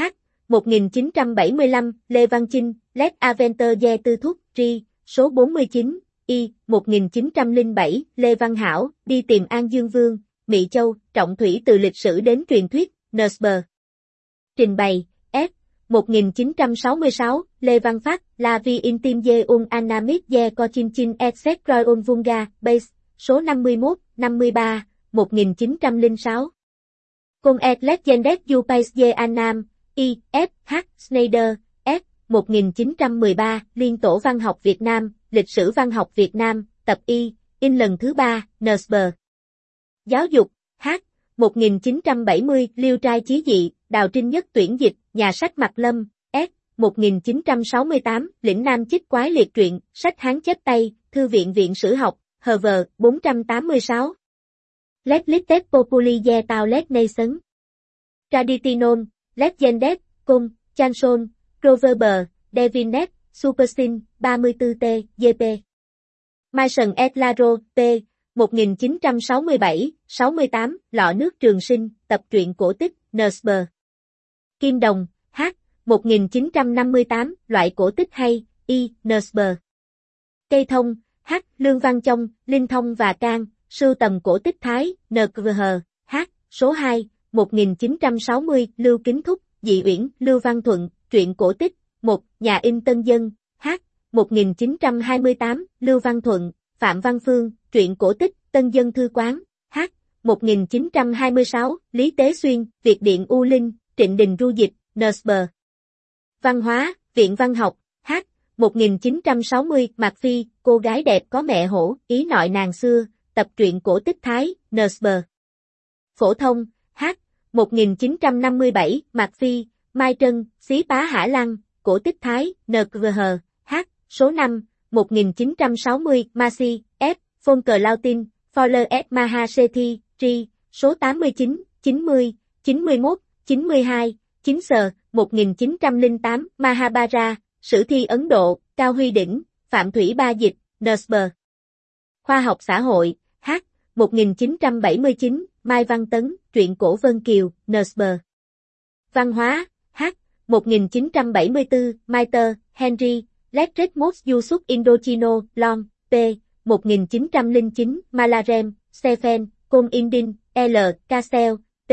1975, Lê Văn Chinh, Let Aventer Ye Tư Thúc, Ri, số 49, I, 1907, Lê Văn Hảo, Đi tìm An Dương Vương, Mỹ Châu, Trọng thủy từ lịch sử đến truyền thuyết, Nesber. Trình bày, S, 1966, Lê Văn Phát, La Vie Intime de un Anamit de Cochinchin et Secroon Vulga, Base, số 51, 53, 1906. Con et Legendet du Pays de Annam, I, F, H, Schneider, S, 1913, Liên tổ văn học Việt Nam, Lịch sử văn học Việt Nam, tập Y, in lần thứ 3, Nesber. Giáo dục, H. 1970, Liêu trai chí dị, Đào Trinh Nhất tuyển dịch, nhà sách Mạc Lâm, S. 1968, Lĩnh Nam Chích Quái Liệt truyện, sách Hán chép tay, Thư viện Viện Sử học, HV, 486. Les Lites Populi de Tao Les Nations. Traditionon, Legendes, Cung, Chanson, Proverbe, Devinet, Supersin, 34T, GP. Mason et Laro, P. 1967-68, Lọ nước Trường Sinh, tập truyện cổ tích, Nsb. Kim Đồng, H. 1958, loại cổ tích hay, I. Nsb. Cây Thông, H. Lương Văn Chông, Linh Thông và Can, sưu tầm cổ tích Thái, NQH, H. Số 2, 1960, Lưu Kính Thúc, Dị Uyển, Lưu Văn Thuận, truyện cổ tích, 1, Nhà in Tân Dân, H. 1928, Lưu Văn Thuận, Phạm Văn Phương, truyện cổ tích, Tân Dân Thư Quán, H. 1926, Lý Tế Xuyên, Việt Điện U Linh, Trịnh Đình Ru dịch, Nsb. Văn hóa, Viện Văn học, H. 1960, Mạc Phi, Cô gái đẹp có mẹ hổ, ý nội nàng xưa, tập truyện cổ tích Thái, Nsb. Phổ thông, H. 1957, Mạc Phi, Mai Trân, Xí Pá Hả Lăng, cổ tích Thái, NQH, H. Số 5, 1960, Masi, F. Fonker Lautin, Fowler S. Mahasethi, Tri, số 89, 90, 91, 92, 9 sờ, 1908, Mahabharata, Sử thi Ấn Độ, Cao Huy Đỉnh, Phạm Thủy Ba dịch, Nsb. Khoa học xã hội, H. 1979, Mai Văn Tấn, truyện cổ Vân Kiều, Nsb. Văn hóa, H. 1974, Maiter, Henry, Letret Mos Yusuf Indochino, Lon, P. 1909, Malarem, Stephen, Com Indin, L. Cassell, P.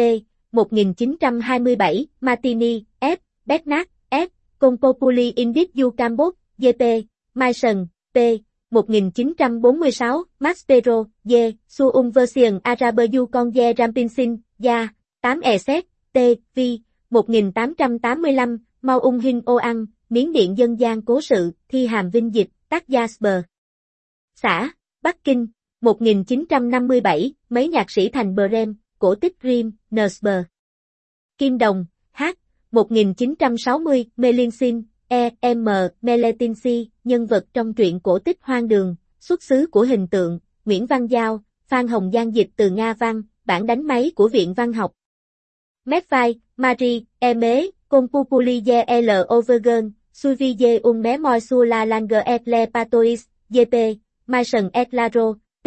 1927, Martini, F. Bernard, F. Com Populi Indis du Cambot, GP, Mason, P. 1946, Maspero, D. Suum Version Araber du Conge Rampinsin, Ya, 8 Eset, T. V. 1885, Mau Ung Hinh Oang, Miến Điện dân gian cố sự, Thi Hàm Vinh dịch, tác Jasper. Xã, Bắc Kinh, 1957, mấy nhạc sĩ thành Brem, cổ tích Grimm, Nsb. Kim Đồng, H. 1960, Melinsin, E. M. Meletinsi, nhân vật trong truyện cổ tích Hoang Đường, xuất xứ của hình tượng, Nguyễn Văn Giao, Phan Hồng Giang dịch từ Nga văn, bản đánh máy của Viện Văn học. Medvai, Marie, Eme, Compupuli L. Overgen, Suivie un Mé sur la langue et le patois, GP, Mason et Laro, P.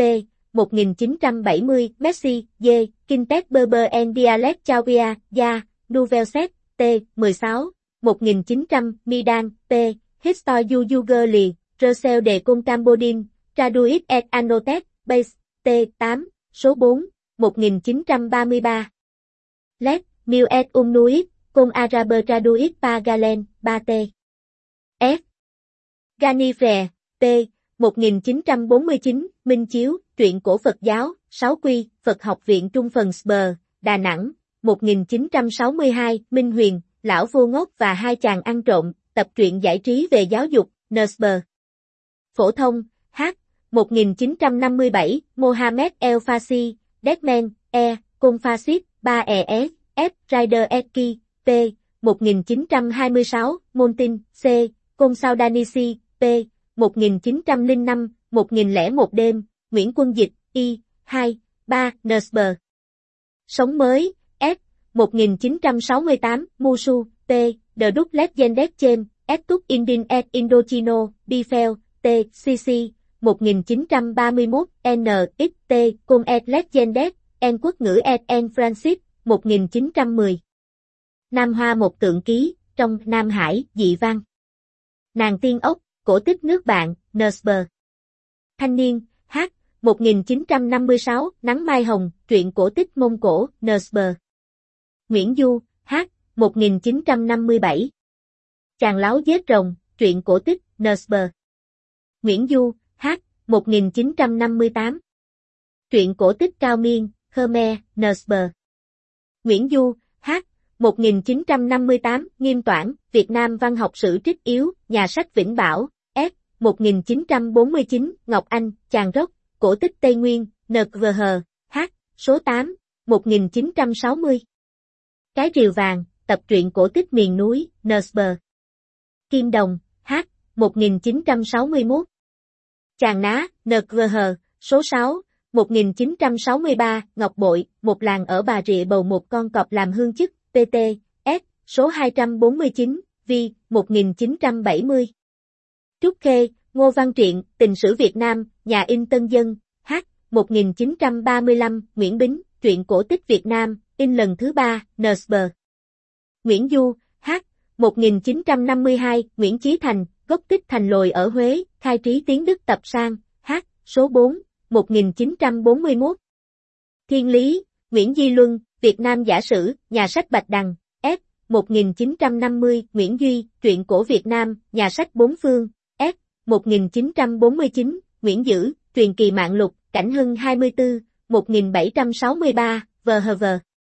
1970, Messi, D. Quintet Berber en Dialect Chavia, Ya, Nouvelle Set, T. 16, 1900, Midan, P. Histoire du Jugerli, Recel de Con Cambodin, Traduit et Annotet, Base, T. 8, số 4, 1933. Let, Miu et Nuit, Con Araber Traduit pa Galen, 3T. F. Ganifre, P. 1949, Minh Chiếu, truyện cổ Phật giáo, 6 quy, Phật học viện Trung phần Sber, Đà Nẵng, 1962, Minh Huyền, Lão Vô Ngốc và hai chàng ăn trộm, tập truyện giải trí về giáo dục, Nsb. Phổ thông, H. 1957, Mohamed El Fassi, Deadman, E. Con Fasit, 3ES, F. Rider Eki, P. 1926, Montin, C. Con Saudanisi, P. 1905, 1001 đêm, Nguyễn Quân Dịch, I. 2, 3, Nsb. Sống mới, F. 1968, Musu, T. The Duc Legendes Chem, Etuc Indin et Indochino, Bifel, T. CC, 1931, NXT, Con et Legendes, En Quốc ngữ et En Francis, 1910. Nam Hoa một tượng ký, trong Nam Hải, dị văn. Nàng tiên ốc, cổ tích nước bạn, Nsb. Thanh niên, H. 1956, Nắng Mai Hồng, truyện cổ tích Mông Cổ, Nsb. Nguyễn Du, H. 1957. Chàng láo giết rồng, truyện cổ tích, Nsb. Nguyễn Du, H. 1958. Truyện cổ tích Cao Miên, Khmer, Nsb. Nguyễn Du, H. 1958, Nghiêm Toản, Việt Nam văn học sử trích yếu, nhà sách Vĩnh Bảo, S. 1949, Ngọc Anh, Chàng Rốc, cổ tích Tây Nguyên, NQH, H. Số 8, 1960. Cái rìu vàng, tập truyện cổ tích miền núi, Nsb. Kim Đồng, H. 1961. Chàng ná, NQH, số 6, 1963, Ngọc Bội, một làng ở Bà Rịa bầu một con cọp làm hương chức, PT, S, số 249, Vi, 1970. Trúc Khê, Ngô Văn Triện, Tình sử Việt Nam, Nhà in Tân Dân, H, 1935, Nguyễn Bính, Truyện cổ tích Việt Nam, in lần thứ 3, Nsb. Nguyễn Du, H, 1952, Nguyễn Chí Thành, gốc tích Thành Lồi ở Huế, khai trí tiếng Đức tập sang, H, số 4, 1941. Thiên Lý, Nguyễn Di Luân, Việt Nam giả sử, nhà sách Bạch Đằng, S, 1950, Nguyễn Duy, Truyện cổ Việt Nam, nhà sách Bốn Phương, S, 1949, Nguyễn Dữ, Truyền kỳ mạng lục, Cảnh Hưng 24, 1763, VHV.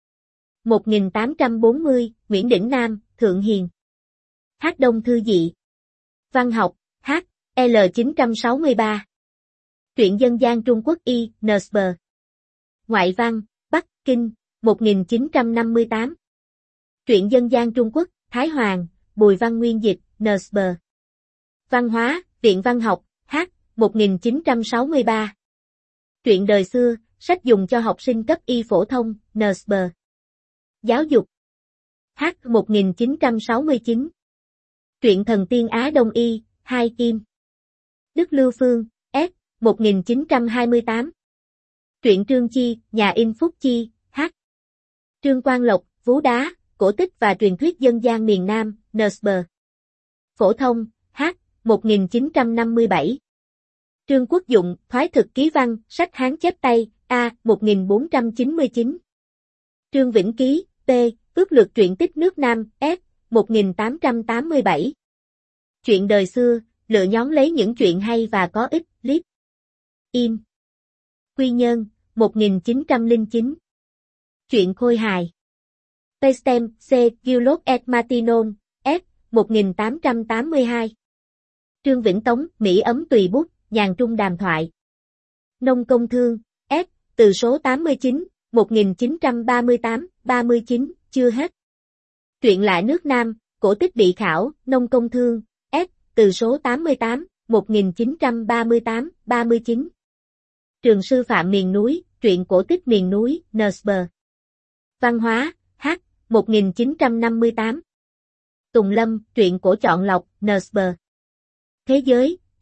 1840, Nguyễn Đỉnh Nam, Thượng Hiền. H. Đông Thư Dị. Văn học, H. L 963. Truyện dân gian Trung Quốc Y, Nsb. Ngoại văn, Bắc Kinh, 1958. Truyện dân gian Trung Quốc, Thái Hoàng, Bùi Văn Nguyên dịch, Nsb. Văn hóa, Viện Văn học, H. 1963. Truyện đời xưa, sách dùng cho học sinh cấp y phổ thông, Nsb. Giáo dục, H. 1969. Truyện thần tiên Á Đông Y, 2 Kim. Đức Lưu Phương, S. 1928. Truyện Trương Chi, Nhà in Phúc Chi, H. Trương Quang Lộc, Vú Đá, cổ tích và truyền thuyết dân gian miền Nam, Nsb. Phổ thông, H. 1957. Trương Quốc Dụng, Thoái thực ký văn, sách Hán chép tay, A. 1499. Trương Vĩnh Ký, P. Ước lược truyện tích nước Nam, S. 1887. Chuyện đời xưa, lựa nhóm lấy những chuyện hay và có ích, Lip. Im. Quy Nhơn, 1909. Chuyện khôi hài. Pastem, C. Guillot et Martinon, S. 1882. Trương Vĩnh Tống, Mỹ ấm tùy bút, nhàn trung đàm thoại. Nông công thương, S. Từ số 89, 1938-39, chưa hết. Truyện lạ nước Nam, cổ tích bị khảo, nông công thương, S. Từ số 88, 1938-39. Trường sư phạm miền núi, truyện cổ tích miền núi, Nsb. Văn hóa, H. 1958. Tùng Lâm, truyện cổ chọn lọc, Nsb. Thế giới, S.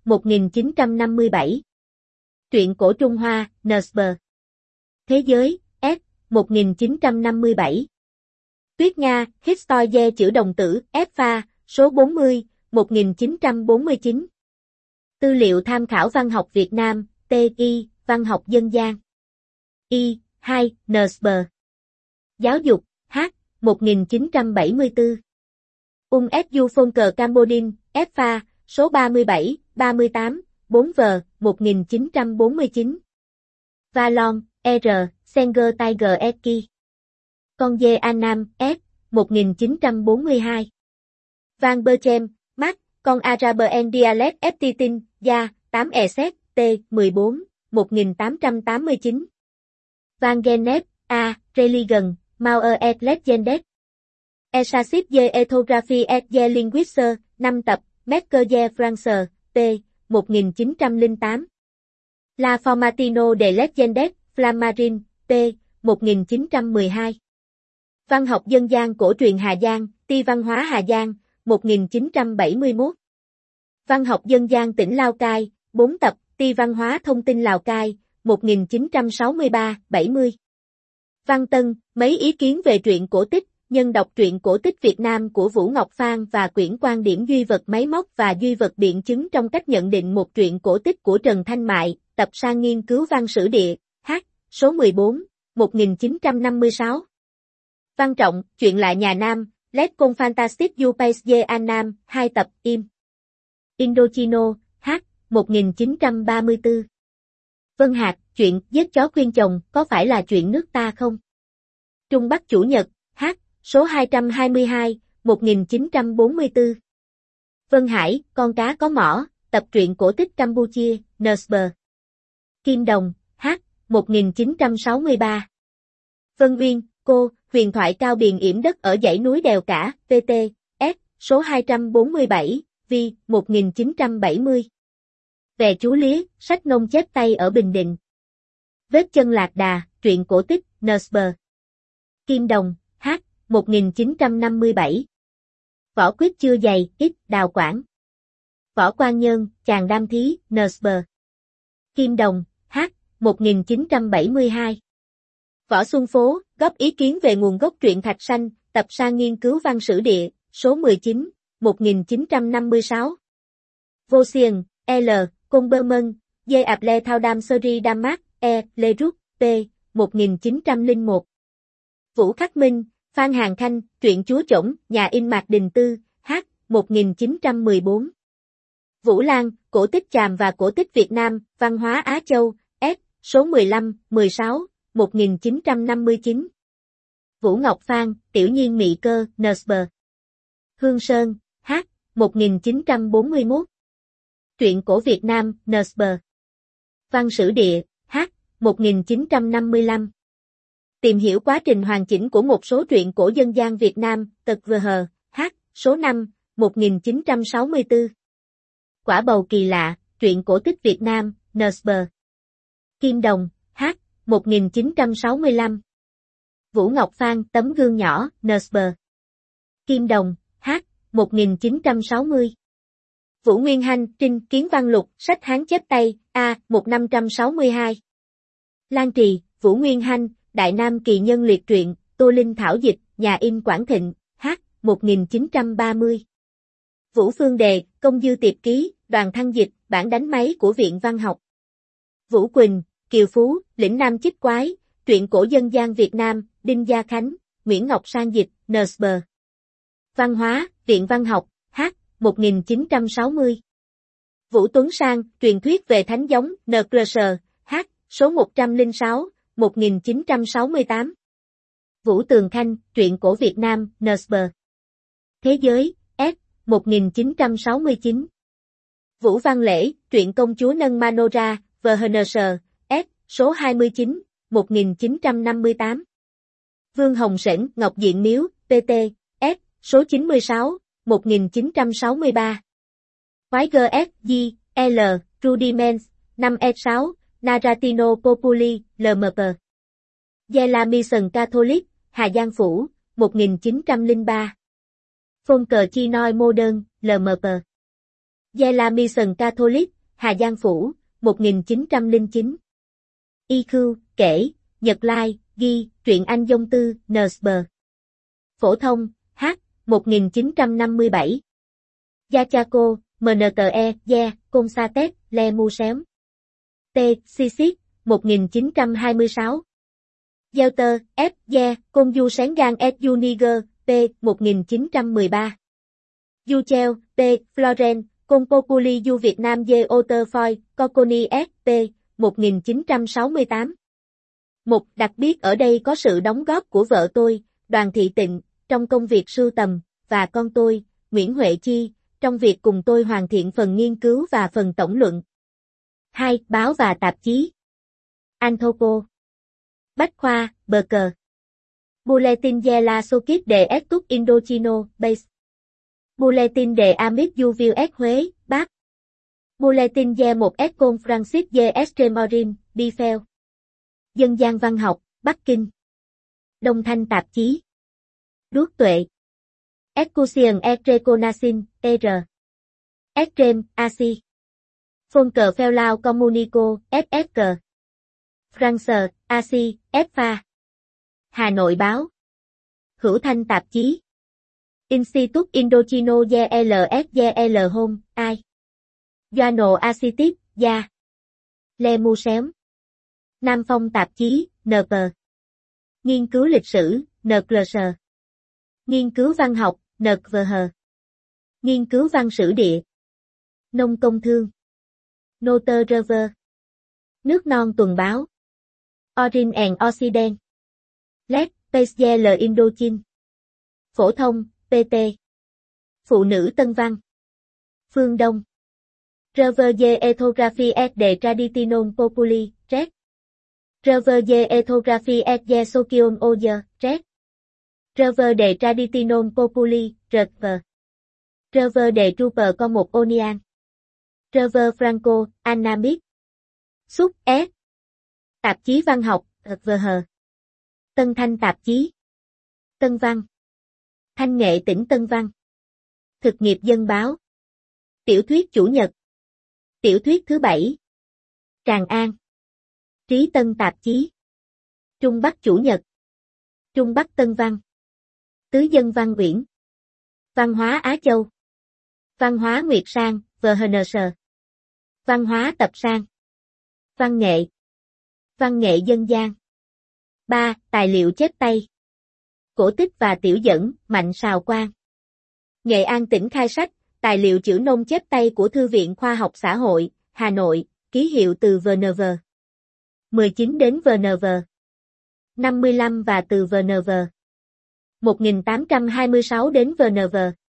1957. Truyện cổ Trung Hoa, Nsb. Thế giới, S. 1957. Tuyết Nga, Historie chữ đồng tử, F. Số 40, 1949. Tư liệu tham khảo văn học Việt Nam, TI, văn học dân gian. Y, 2, Nsb. Giáo dục, H, 1974. Su Fonker Cambodin, F. Số 37, 38, 4V, 1949. Valon, R, Senger Tiger Eki. Con dê Annam, S, 1942. Van Berchem, Mark, con Araber Dialect Eptitin, Gia, 8 Eset, T, 14, 1889. Van Genep, A, Religion, Mauer et Legendes. Essasip de Ethographie et de Linguistique, 5 tập, Mesker de France, T, 1908. La Formatino de Legendes, Flamarine, T, 1912. Văn học dân gian cổ truyền Hà Giang, Ti văn hóa Hà Giang, 1971. Văn học dân gian tỉnh Lào Cai, 4 tập, Ti văn hóa thông tin Lào Cai, 1963-70. Văn Tân, mấy ý kiến về truyện cổ tích, nhân đọc truyện cổ tích Việt Nam của Vũ Ngọc Phan và quyển quan điểm duy vật máy móc và duy vật biện chứng trong cách nhận định một truyện cổ tích của Trần Thanh Mại, tập sang nghiên cứu văn sử địa, H, số 14, 1956. Văn Trọng, chuyện lạ nhà Nam, Les Contes Fantastiques du Pays de Annam, 2 tập, im. Indochino, H, 1934. Vân Hạc, chuyện giết chó khuyên chồng, có phải là chuyện nước ta không? Trung Bắc Chủ nhật, H, số 222, 1944. Vân Hải, con cá có mỏ, tập truyện cổ tích Campuchia, Nsb. Kim Đồng, H, 1963. Vân Uyên, cô, huyền thoại cao biền yểm đất ở dãy núi đèo cả, PT, S, số 247, vi, 1970. Về chú Lía, sách nông chép tay ở Bình Định. Vết chân lạc đà, truyện cổ tích, Nsb. Kim Đồng, H, 1957. Võ quyết chưa dày, ít, Đào Quảng. Võ Quan Nhân, chàng đam thí, Nsb. Kim Đồng, H, 1972. Võ Xuân Phố, góp ý kiến về nguồn gốc truyện Thạch Sanh, tập san nghiên cứu văn sử địa, số 19, 1956. Vossian, L, Conberman, D. Aple Thao Đam Seri Đam Mát, E. Lê Rút, P. 1901. Vũ Khắc Minh, Phan Hàng Khanh, truyện Chúa Chổng, nhà in Mạc Đình Tư, H. 1914. Vũ Lan, cổ tích Chàm và cổ tích Việt Nam, văn hóa Á Châu, S. số 15, 16, 1959. Vũ Ngọc Phan, tiểu nhiên mị cơ, Nsb. Hương Sơn, H. 1941. Truyện cổ Việt Nam, Nsb. Văn sử địa, H. 1955. Tìm hiểu quá trình hoàn chỉnh của một số truyện cổ dân gian Việt Nam, tật VH, H. số 5, 1964. Quả bầu kỳ lạ, truyện cổ tích Việt Nam, Nsb. Kim Đồng, H. 1965. Vũ Ngọc Phan, tấm gương nhỏ, Nsb. Kim Đồng, H. 1960. Vũ Nguyên Hanh, Trinh, Kiến Văn Lục, sách Hán chép tay, A. 1562. Lan Trì, Vũ Nguyên Hanh, Đại Nam Kỳ Nhân Liệt truyện, Tô Linh thảo dịch, nhà in Quảng Thịnh, H. 1930. Vũ Phương Đề, Công Dư Tiệp Ký, Đoàn Thăng dịch, bản đánh máy của Viện Văn học. Vũ Quỳnh, Kiều Phú, Lĩnh Nam Chích Quái, truyện cổ dân gian Việt Nam, Đinh Gia Khánh, Nguyễn Ngọc Sang dịch, Nsb. Văn hóa, Viện Văn học, H. 1960. Vũ Tuấn Sang, truyền thuyết về thánh giống, NKS, H. số 106, 1968. Vũ Tường Khanh, truyện cổ Việt Nam, Nsb. Thế giới, S. 1969. Vũ Văn Lễ, truyện công chúa Nâng Manora, VHNS, S. số 29, 1958. Vương Hồng Sển, Ngọc Diện Miếu, PT, S. số 96, 1963. Quái GSG, L, Rudiments, 5E6, Narratino Populi, LMP. Yela Mission Catholic, Hà Giang Phủ, 1903. Phong cờ Chi Noi Modern, LMP. Yela Mission Catholic, Hà Giang Phủ, 1909. EQ, kể, Nhật Lai, ghi, truyện Anh Dông Tư, Nsb. Phổ thông, H. 1957. Yachako, MNTE, Ye, Consatet, Le Musém. T. Sisit, 1926. Yelter, F. Ye, Công Du Sén Gan S. Uniger, P. 1913. Yuchel, P. Florent, Con Populi Du Việt Nam De Otterfoy, Coconi S. P. 1968. Một đặc biệt ở đây có sự đóng góp của vợ tôi, Đoàn Thị Tịnh, trong công việc sưu tầm, và con tôi, Nguyễn Huệ Chi, trong việc cùng tôi hoàn thiện phần nghiên cứu và phần tổng luận. 2. Báo và tạp chí. Anthropo. Bách khoa, bờ cờ. Bulletin de la Société de Études Indochino, Base. Bulletin de Amip du Vieux S. Huế, Bắc. Bulletin de một S. Confrancis de Extremorin, Biffel. Dân gian văn học, Bắc Kinh. Đông Thanh tạp chí. Đuốc tuệ. Excursion et Reconnaissance, R. Extreme, AC. Folker Fellow Communico, FSC. France, AC, FA. Hà Nội Báo. Hữu Thanh tạp chí. Institut Indochino GLS GL Home, I. Journal Asitit, Gia. Le Musém. Nam Phong tạp chí, NP. Nghiên cứu lịch sử, NKS. Nghiên cứu văn học, NKVH. Nghiên cứu văn sử địa. Nông công thương. Noter River. Nước non tuần báo. Orient and Occident. Let, PSGL Indochine. Phổ thông, PT. Phụ nữ Tân Văn. Phương Đông. River de Ethography et de Traditionum Populi, Red. Rever de Ethography et de Socion Oyer, Red. Rever de Traditionum Populi, RV. Rever de Trooper con một Onian. Rever Franco, Annamit. Sub S. Tạp chí văn học, VH. Tân Thanh tạp chí. Tân Văn. Thanh nghệ tỉnh Tân Văn. Thực nghiệp dân báo. Tiểu thuyết chủ nhật. Tiểu thuyết thứ bảy. Tràng An. Trí Tân tạp chí. Trung Bắc chủ nhật. Trung Bắc Tân Văn. Tứ Dân Văn Uyển. Văn hóa Á Châu. Văn hóa Nguyệt Sang, VHNS. Văn hóa Tập Sang. Văn nghệ. Văn nghệ dân gian. 3. Tài liệu chép tay. Cổ tích và tiểu dẫn, Mạnh Sào Quang. Nghệ An tỉnh khai sách, tài liệu chữ nôm chép tay của Thư viện Khoa học Xã hội, Hà Nội, ký hiệu từ VNV. 19 đến VNV. 55 và từ VNV. 1826 đến VNV.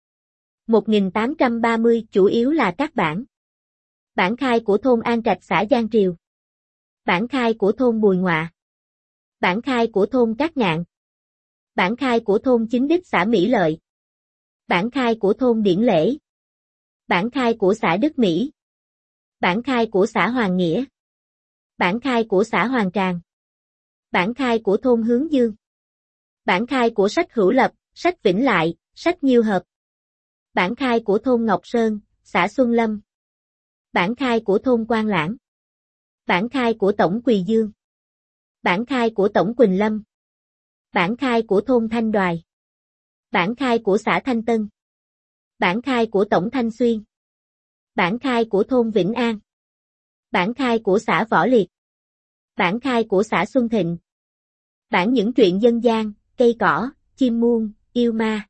1830 chủ yếu là các bản. Bản khai của thôn An Trạch xã Giang Triều. Bản khai của thôn Bùi Ngoạ. Bản khai của thôn Cát Ngạn. Bản khai của thôn Chính Đích xã Mỹ Lợi. Bản khai của thôn Điển Lễ. Bản khai của xã Đức Mỹ. Bản khai của xã Hoàng Nghĩa. Bản khai của xã Hoàng Tràng. Bản khai của thôn Hướng Dương. Bản khai của sách Hữu Lập, sách Vĩnh Lại, sách Nhiêu Hợp. Bản khai của thôn Ngọc Sơn, xã Xuân Lâm. Bản khai của thôn Quang Lãng. Bản khai của tổng Quỳ Dương. Bản khai của tổng Quỳnh Lâm. Bản khai của thôn Thanh Đoài. Bản khai của xã Thanh Tân. Bản khai của tổng Thanh Xuyên. Bản khai của thôn Vĩnh An. Bản khai của xã Võ Liệt. Bản khai của xã Xuân Thịnh. Bản những truyện dân gian, cây cỏ, chim muông, yêu ma.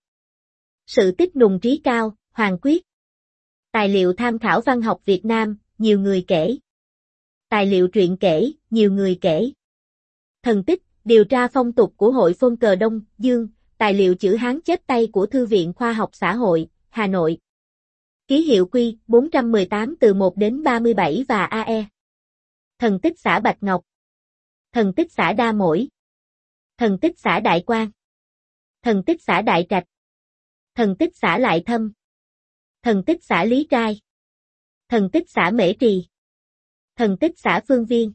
Sự tích nùng trí cao, Hoàng Quyết. Tài liệu tham khảo văn học Việt Nam, nhiều người kể. Tài liệu truyện kể, nhiều người kể. Thần tích, điều tra phong tục của Hội Phong Cờ Đông Dương, tài liệu chữ Hán chép tay của Thư viện Khoa học Xã hội, Hà Nội. Ký hiệu Q 418 từ 1 đến 37 và AE. Thần tích xã Bạch Ngọc. Thần tích xã Đa Mỗi. Thần tích xã Đại Quang. Thần tích xã Đại Trạch. Thần tích xã Lại Thâm. Thần tích xã Lý Trai. Thần tích xã Mễ Trì. Thần tích xã Phương Viên.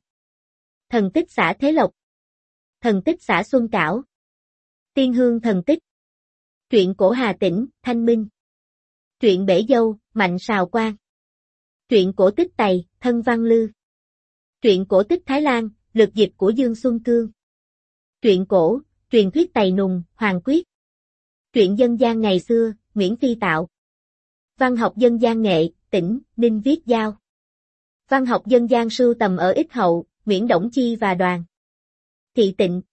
Thần tích xã Thế Lộc. Thần tích xã Xuân Cảo. Tiên Hương thần tích. Truyện cổ Hà Tĩnh, Thanh Minh. Truyện Bể Dâu, Mạnh Sào Quang. Truyện cổ tích Tày, Thân Văn Lư. Truyện cổ tích Thái Lan, lược dịch của Dương Xuân Cương. Truyện cổ, truyền thuyết Tày Nùng, Hoàng Quyết. Truyện dân gian ngày xưa, Nguyễn Phi Tạo. Văn học dân gian nghệ, tỉnh, Ninh Viết Giao. Văn học dân gian sưu tầm ở Ích Hậu, Nguyễn Đổng Chi và Đoàn Thị Tịnh.